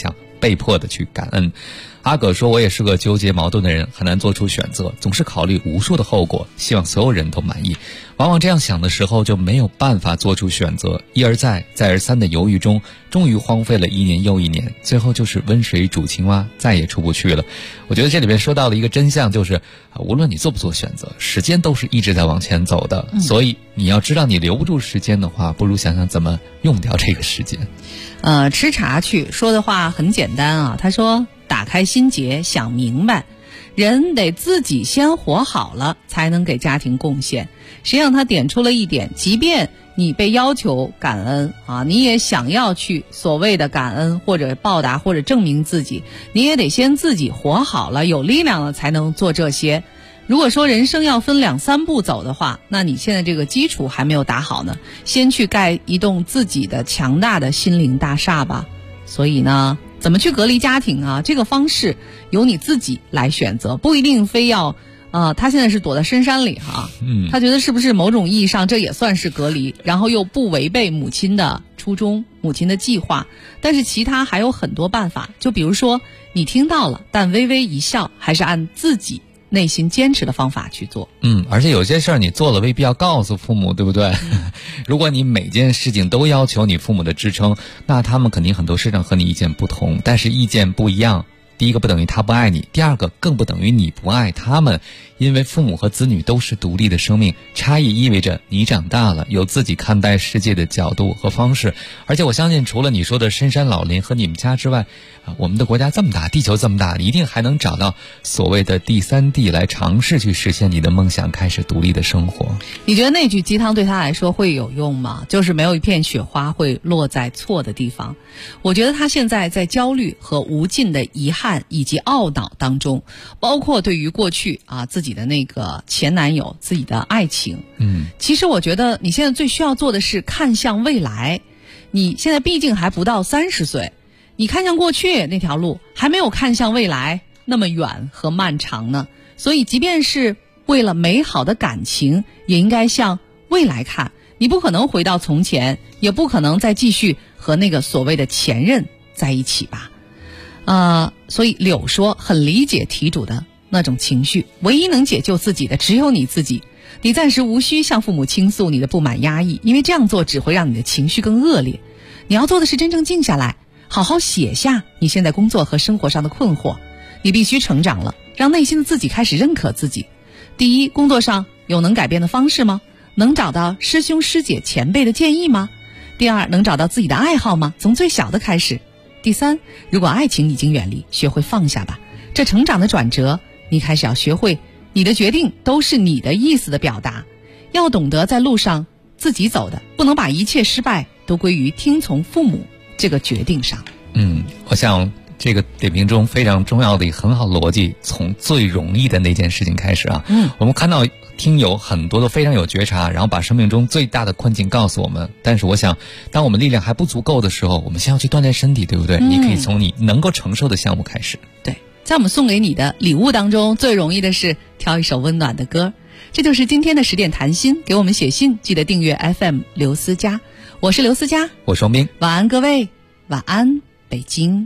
[SPEAKER 10] 被迫的去感恩。阿葛说，我也是个纠结矛盾的人，很难做出选择，总是考虑无数的后果，希望所有人都满意。往往这样想的时候就没有办法做出选择，一而再再而三的犹豫中，终于荒废了一年又一年，最后就是温水煮青蛙，再也出不去了。我觉得这里面说到了一个真相，就是无论你做不做选择，时间都是一直在往前走的，所以你要知道你留不住时间的话，不如想想怎么用掉这个时间。
[SPEAKER 6] 吃茶去说的话很简单啊，他说打开心结，想明白，人得自己先活好了，才能给家庭贡献。实际上他点出了一点，即便你被要求感恩啊，你也想要去所谓的感恩或者报答或者证明自己，你也得先自己活好了，有力量了才能做这些。如果说人生要分2、3步走的话，那你现在这个基础还没有打好呢，先去盖一栋自己的强大的心灵大厦吧。所以呢，怎么去隔离家庭啊，这个方式由你自己来选择，不一定非要他现在是躲在深山里哈，他觉得是不是某种意义上这也算是隔离，然后又不违背母亲的初衷、母亲的计划，但是其他还有很多办法，就比如说你听到了，但微微一笑，还是按自己内心坚持的方法去做。
[SPEAKER 10] 而且有些事儿你做了未必要告诉父母，对不对？如果你每件事情都要求你父母的支撑，那他们肯定很多事上和你意见不同，但是意见不一样，第一个不等于他不爱你，第二个更不等于你不爱他们。因为父母和子女都是独立的生命，差异意味着你长大了，有自己看待世界的角度和方式。而且我相信除了你说的深山老林和你们家之外，我们的国家这么大，地球这么大，你一定还能找到所谓的第3地来尝试去实现你的梦想，开始独立的生活。
[SPEAKER 6] 你觉得那句鸡汤对他来说会有用吗？就是没有一片雪花会落在错的地方。我觉得他现在在焦虑和无尽的遗憾以及懊恼当中，包括对于过去自己的那个前男友、自己的爱情。其实我觉得你现在最需要做的是看向未来。你现在毕竟还不到30岁，你看向过去那条路还没有看向未来那么远和漫长呢。所以即便是为了美好的感情，也应该向未来看。你不可能回到从前，也不可能再继续和那个所谓的前任在一起吧。所以柳说很理解题主的那种情绪，唯一能解救自己的只有你自己。你暂时无需向父母倾诉你的不满压抑，因为这样做只会让你的情绪更恶劣。你要做的是真正静下来，好好写下你现在工作和生活上的困惑。你必须成长了，让内心的自己开始认可自己。第一，工作上有能改变的方式吗？能找到师兄师姐前辈的建议吗？第二，能找到自己的爱好吗？从最小的开始。第三，如果爱情已经远离，学会放下吧。这成长的转折，你开始要学会你的决定都是你的意思的表达，要懂得在路上自己走的，不能把一切失败都归于听从父母这个决定上。
[SPEAKER 10] 我想这个点评中非常重要的一个很好的逻辑，从最容易的那件事情开始啊。我们看到听友很多都非常有觉察，然后把生命中最大的困境告诉我们。但是我想，当我们力量还不足够的时候，我们先要去锻炼身体，对不对？你可以从你能够承受的项目开始。
[SPEAKER 6] 对，在我们送给你的礼物当中，最容易的是挑一首温暖的歌。这就是今天的10点谈心，给我们写信，记得订阅 FM 刘思佳。我是刘思佳，
[SPEAKER 10] 我是王斌。
[SPEAKER 6] 晚安各位，晚安北京。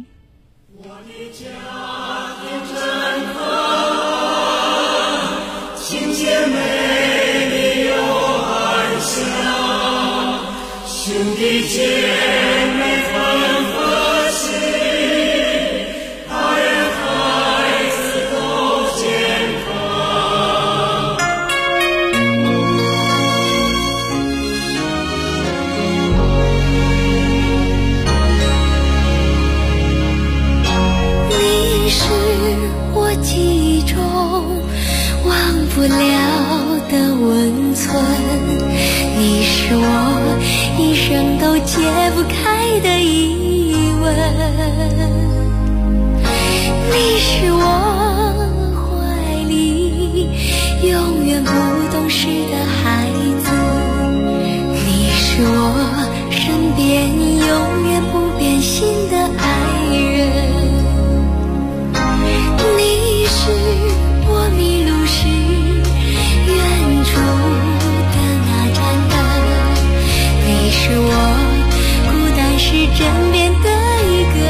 [SPEAKER 16] 亲姐妹你有爱乡，兄弟姐妹分和气，大人孩子都健康。
[SPEAKER 11] 你是我记忆中忘不了的温存，你是我一生都解不开的疑问，你是我怀里永远不懂事的孩子，你是我身边永